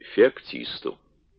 Феоктисту.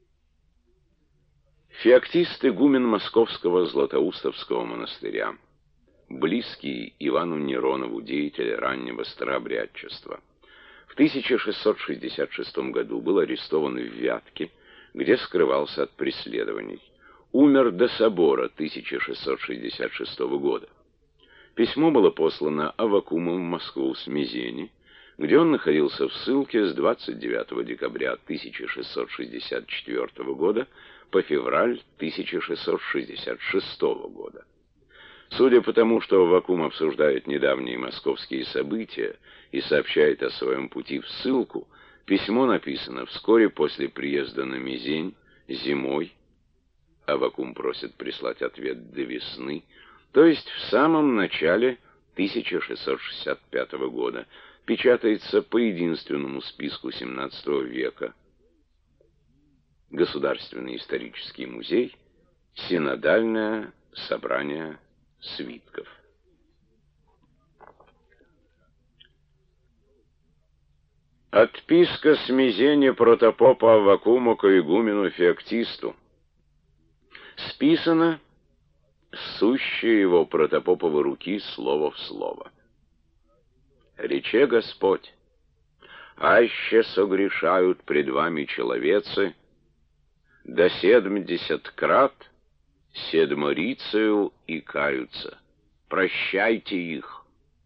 Феоктист — игумен Московского Златоустовского монастыря, близкий Ивану Неронову, деятель раннего старообрядчества. В 1666 году был арестован в Вятке, где скрывался от преследований. Умер до собора 1666 года. Письмо было послано Аввакумом в Москву с Мезени, где он находился в ссылке с 29 декабря 1664 года по февраль 1666 года. Судя по тому, что Аввакум обсуждает недавние московские события и сообщает о своем пути в ссылку, письмо написано вскоре после приезда на Мезень, зимой. Аввакум просит прислать ответ до весны, то есть в самом начале 1665 года. Печатается по единственному списку XVII века. Государственный исторический музей, Синодальное собрание свитков. Отписка с Мезени протопопа Аввакума к игумену Феоктисту. Списано с сущей его протопоповой руки слово в слово. Рече Господь: «Аще согрешают пред вами человецы, до 70 крат седморицею и каются. Прощайте их».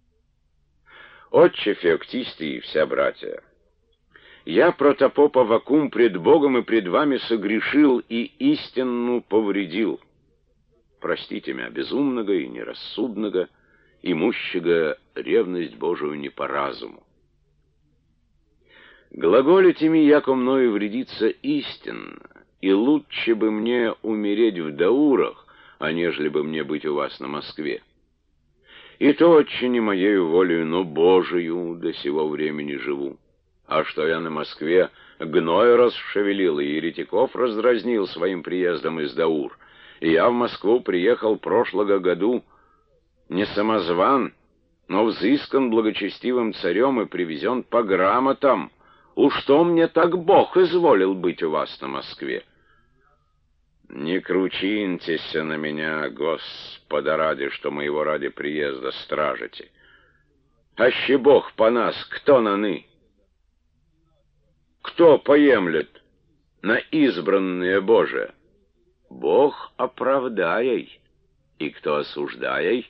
Отче Феоктистий и вся братья, я, протопоп Аввакум, пред Богом и пред вами согрешил и истинну повредил. Простите меня, безумного и нерассудного, имущего ревность Божию не по разуму. Глаголите ми, яко мною вредится истинно, и лучше бы мне умереть в даурах, а нежели бы мне быть у вас на Москве. И то отче не моею волею, но Божию до сего времени живу. А что я на Москве гной расшевелил и еретиков раздразнил своим приездом из даур, и я в Москву приехал прошлого году не самозван, но взыскан благочестивым царем и привезен по грамотам. Уж что мне так Бог изволил быть у вас на Москве? Не кручиньтесь на меня, Господа ради, что моего ради приезда стражите. Аще Бог по нас, кто наны? Кто поемлет на избранное Божие? Бог оправдаяй, и кто осуждаяй?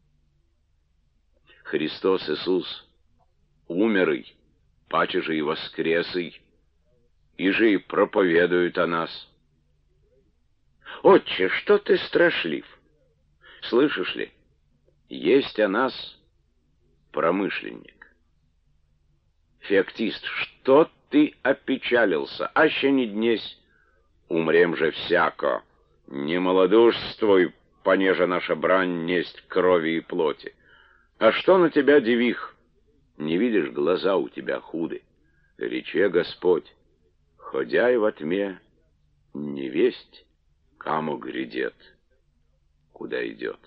Христос Иисус умерый, паче же и воскресый, и же и проповедует о нас. Отче, что ты страшлив? Слышишь ли, есть о нас промышленник. Феоктист, что ты опечалился? Аще не днесь, умрем же всяко. Не малодушствуй, понеже наша брань несть крови и плоти. А что на тебя, девих? Не видишь, глаза у тебя худы. Рече Господь: ходяй во тьме, невесть, каму грядет, куда идет.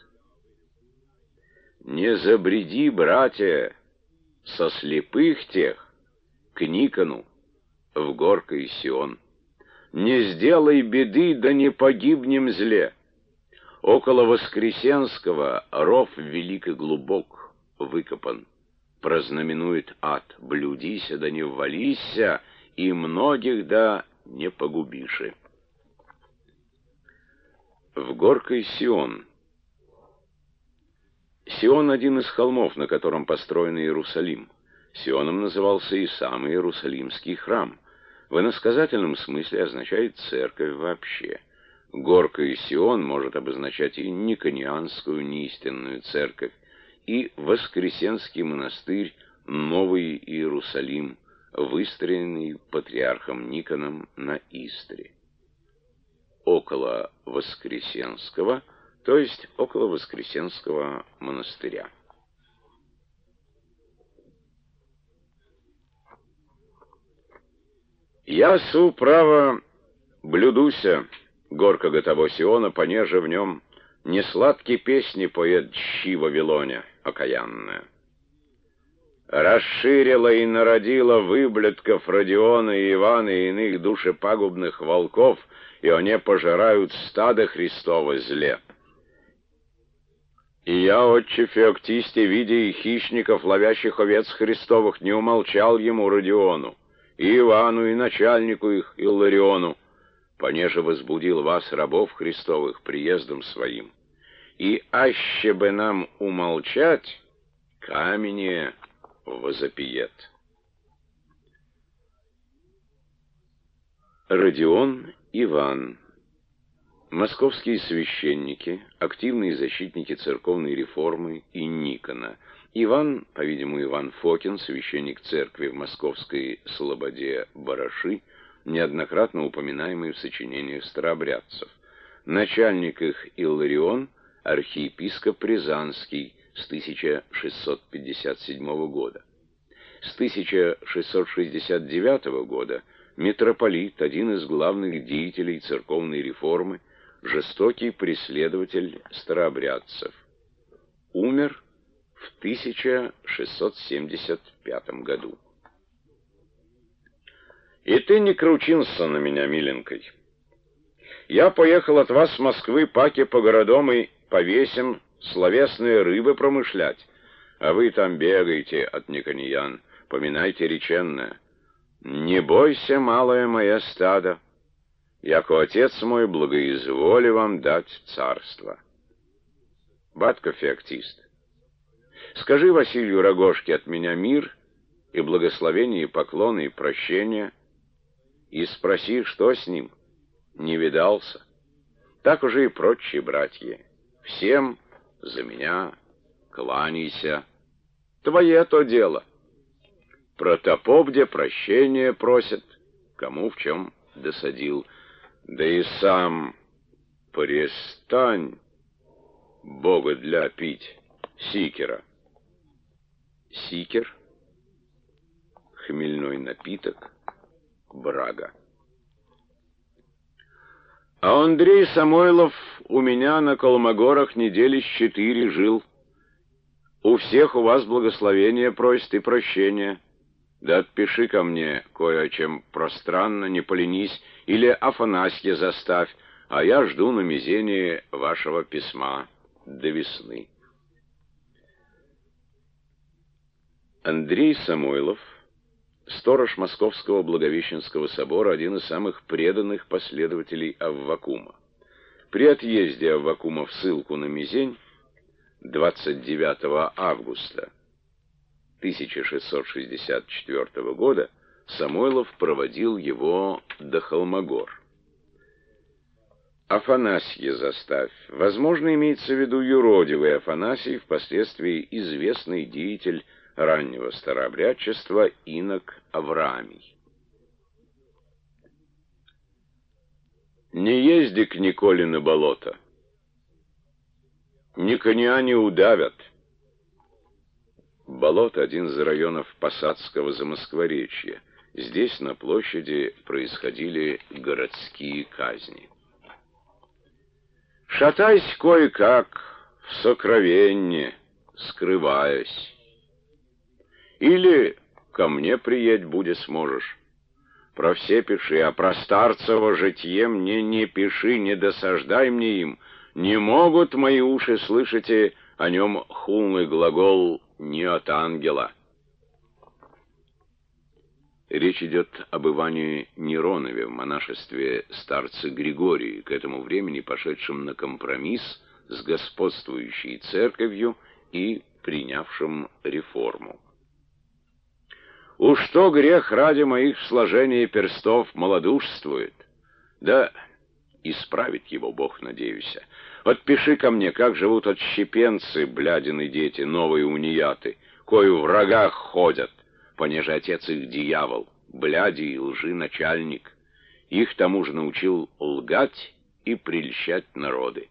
Не забреди, братья, со слепых тех к Никону в горкой Сион. Не сделай беды, да не погибнем зле. Около Воскресенского ров велик и глубок выкопан. Прознаменует ад: блюдися, да не ввалися, и многих да не погубиши. В горкой Сион. Сион — один из холмов, на котором построен Иерусалим. Сионом назывался и сам Иерусалимский храм. В иносказательном смысле означает церковь вообще. Горка и Сион может обозначать и никонианскую неистинную церковь, и Воскресенский монастырь, Новый Иерусалим, выстроенный патриархом Никоном на Истре. Около Воскресенского, то есть около Воскресенского монастыря. Я су право блюдуся, горкого того Сиона, понеже в нем несладкие песни поет щи Вавилоне окаянная. расширила и народила выблядков Родиона и Ивана и иных душепагубных волков, и они пожирают стадо Христово зле. И я, отче Феоктисте, видя и хищников, ловящих овец Христовых, не умолчал ему Родиону, и Ивану, и начальнику их, Иллариону, понеже возбудил вас, рабов Христовых, приездом своим. И аще бы нам умолчать, камень возопиет. Родион, Иван. Московские священники, активные защитники церковной реформы и Никона. Иван, по-видимому, Иван Фокин, священник церкви в московской слободе Бараши, неоднократно упоминаемый в сочинениях старообрядцев. Начальник их Илларион, архиепископ Рязанский с 1657 года. С 1669 года митрополит, один из главных деятелей церковной реформы, жестокий преследователь старообрядцев. Умер в 1675 году. И ты не кручинься на меня, миленькой. Я поехал от вас с Москвы паки по городам и повесим словесные рыбы промышлять, а вы там бегаете от никониян, поминайте реченное. Не бойся, малое мое стадо, яко отец мой благоизволи вам дать царство. Батько Феоктист, скажи Василию Рогожке от меня мир и благословение, и поклоны, и прощения, и спроси, что с ним, не видался. Так уже и прочие братья. Всем за меня кланяйся. Твое то дело. Протопоп где прощения просит, кому в чем досадил. Да и сам перестань Бога для пить сикера. Сикер — хмельной напиток, брага. А Андрей Самойлов у меня на Колмогорах недели с 4 жил. У всех у вас благословения просит и прощения. Да отпиши ко мне кое о чем пространно, не поленись, или Афанасья заставь, а я жду на мизение вашего письма до весны. Андрей Самойлов, сторож Московского Благовещенского собора, один из самых преданных последователей Аввакума. При отъезде Аввакума в ссылку на Мизень 29 августа 1664 года Самойлов проводил его до Холмогор. Афанасья заставь. Возможно, имеется в виду юродивый Афанасий, впоследствии известный деятель раннего старообрядчества инок Авраамий. Не езди к Николе на болото. Никоня не удавят. Болото — один из районов Посадского Замоскворечья. Здесь, на площади, происходили городские казни. Шатайся кое-как, в сокровенне, скрываясь. Или ко мне приедь буде сможешь. Про все пиши, а про старцево житье мне не пиши, не досаждай мне им. Не могут мои уши, слышите, о нем хулный глагол «не от ангела». Речь идет об Иване Неронове в монашестве старца Григории, к этому времени пошедшем на компромисс с господствующей церковью и принявшим реформу. Уж что грех ради моих в сложении перстов малодушствует, да исправит его Бог, надеюсь. Вот пиши ко мне, как живут отщепенцы, блядины дети, новые унияты, кои в врагах ходят, понеже отец их дьявол, бляди и лжи начальник. Их тому же научил лгать и прельщать народы.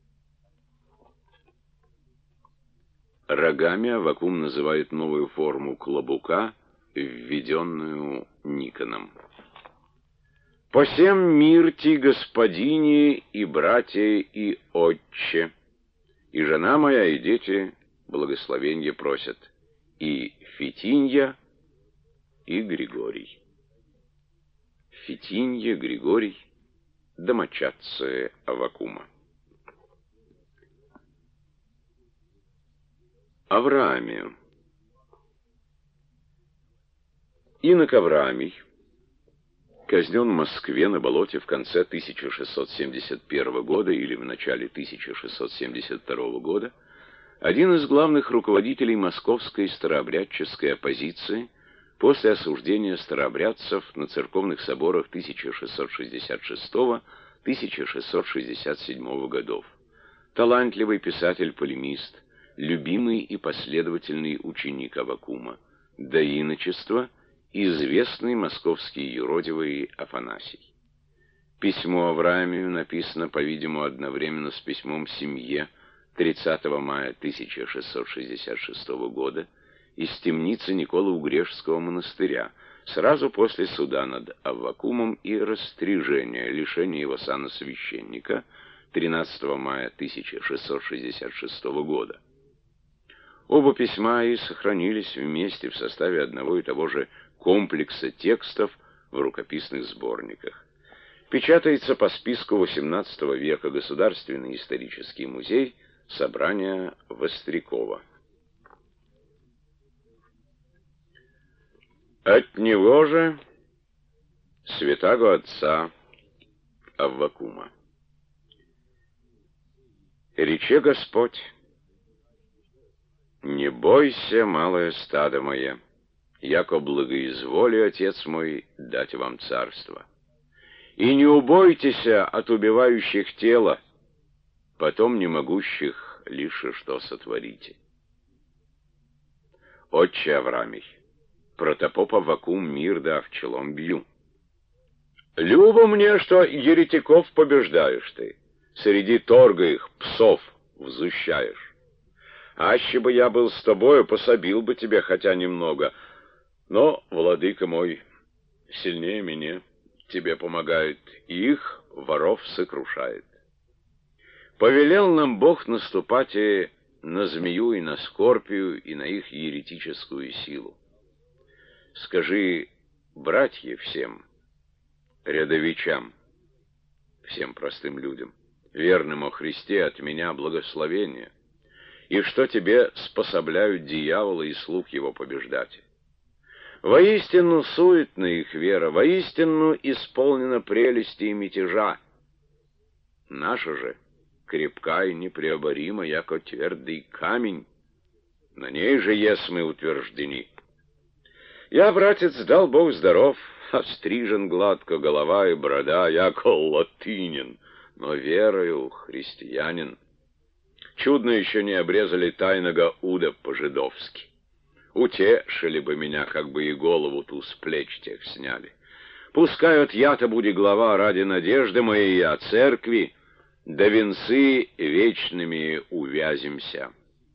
Рогами Аввакум называет новую форму клобука, введенную Никоном. «Посем мирти, господине и братья и отче, и жена моя, и дети благословенье просят, и Фитинья, и Григорий. Фитинья, Григорий, домочадцы Аввакума. Авраамию. Инок Авраамий казнен в Москве на болоте в конце 1671 года или в начале 1672 года, один из главных руководителей московской старообрядческой оппозиции после осуждения старообрядцев на церковных соборах 1666-1667 годов. Талантливый писатель-полемист, любимый и последовательный ученик Аввакума, до иночества известный московский юродивый Афанасий. Письмо Авраамию написано, по-видимому, одновременно с письмом семье 30 мая 1666 года из темницы Николо-Угрешского монастыря, сразу после суда над Аввакумом и растряжения, лишения его сана священника 13 мая 1666 года. Оба письма и сохранились вместе в составе одного и того же комплекса текстов в рукописных сборниках. Печатается по списку XVIII века Государственный исторический музей, собрание Вострякова. От него же святаго отца Аввакума. Рече Господь: «Не бойся, малое стадо мое, яко благоизволи, Отец мой, дать вам царство. И не убойтеся от убивающих тело, потом не могущих лишь что сотворите». Отче Авраамий, протопоп Аввакум мир да в челом бью. Любо мне, что еретиков побеждаешь ты, среди торга их псов взыщаешь. Аще бы я был с тобою, пособил бы тебе хотя немного, но, владыка мой, сильнее меня, тебе помогает, и их, воров, сокрушает. Повелел нам Бог наступать и на змею, и на скорпию, и на их еретическую силу. Скажи, братья всем, рядовичам, всем простым людям, верным о Христе, от меня благословение, и что тебе способляют дьявола и слуг его побеждать. Воистину суетна их вера, воистину исполнена прелести и мятежа. Наша же крепка и непреоборима, яко твердый камень, на ней же есть мы утверждены. Я, братец, дал Бог здоров, острижен гладко голова и борода, яко латынин, но верою христианин. Чудно еще не обрезали тайного уда по-жидовски. Утешили бы меня, как бы и голову ту с плеч тех сняли. Пускай от я-то буди глава ради надежды моей о церкви, да венцы вечными увязимся.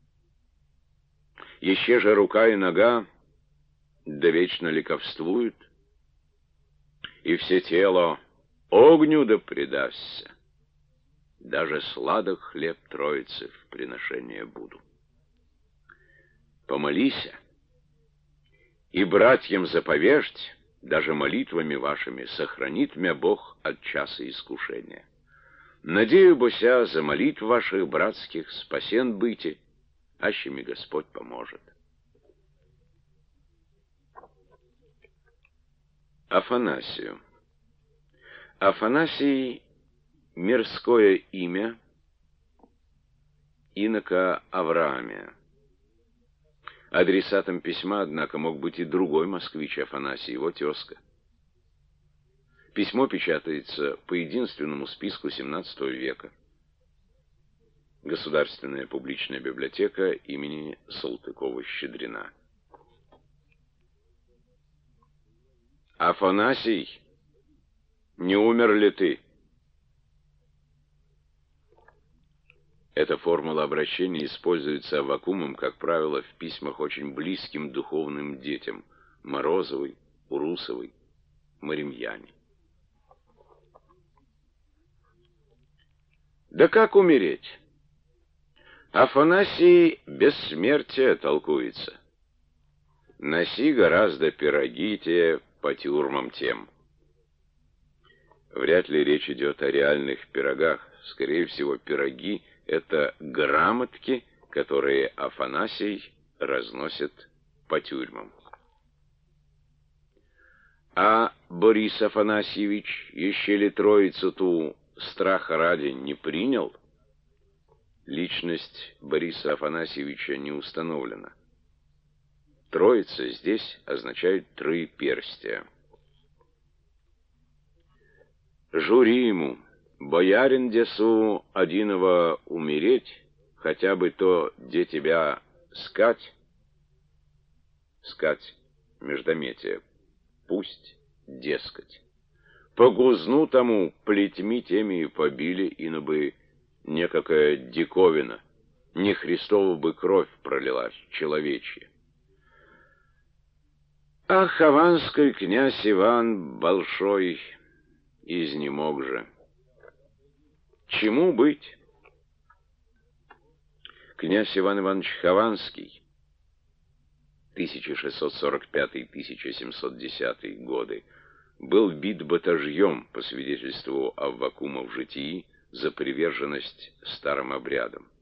Еще же рука и нога, да вечно ликовствуют, и все тело огню да предастся. Даже сладок хлеб Троицы в приношение буду. Помолися, и братьям заповежьте, даже молитвами вашими сохранит мя Бог от часа искушения. Надею бося за молитв ваших братских спасен быти, аще ми Господь поможет. Афанасию. Афанасий — мирское имя инока Авраамия. Адресатом письма, однако, мог быть и другой москвич Афанасий, его тезка. Письмо печатается по единственному списку XVII века. Государственная публичная библиотека имени Салтыкова-Щедрина. Афанасий, не умер ли ты? Эта формула обращения используется Аввакумом, как правило, в письмах очень близким духовным детям — Морозовой, Урусовой, Маримьяне. Да как умереть? Афанасий бессмертие толкуется. Носи гораздо пироги те по тюрьмам тем. Вряд ли речь идет о реальных пирогах. Скорее всего, пироги — это грамотки, которые Афанасий разносит по тюрьмам. А Борис Афанасьевич еще ли троицу ту страха ради не принял? Личность Бориса Афанасьевича не установлена. Троица здесь означает троеперстие. Жури ему, боярин десу одиного умереть, хотя бы то, где тебя скать, междометие, пусть, дескать. По гузну тому плетьми теми и побили, ино бы некакая диковина, не Христова бы кровь пролилась, человечья. А хованский князь Иван большой изнемог же. Чему быть? Князь Иван Иванович Хованский, 1645-1710 годы, был бит батажьем, по свидетельству Аввакума в житии, за приверженность старым обрядам.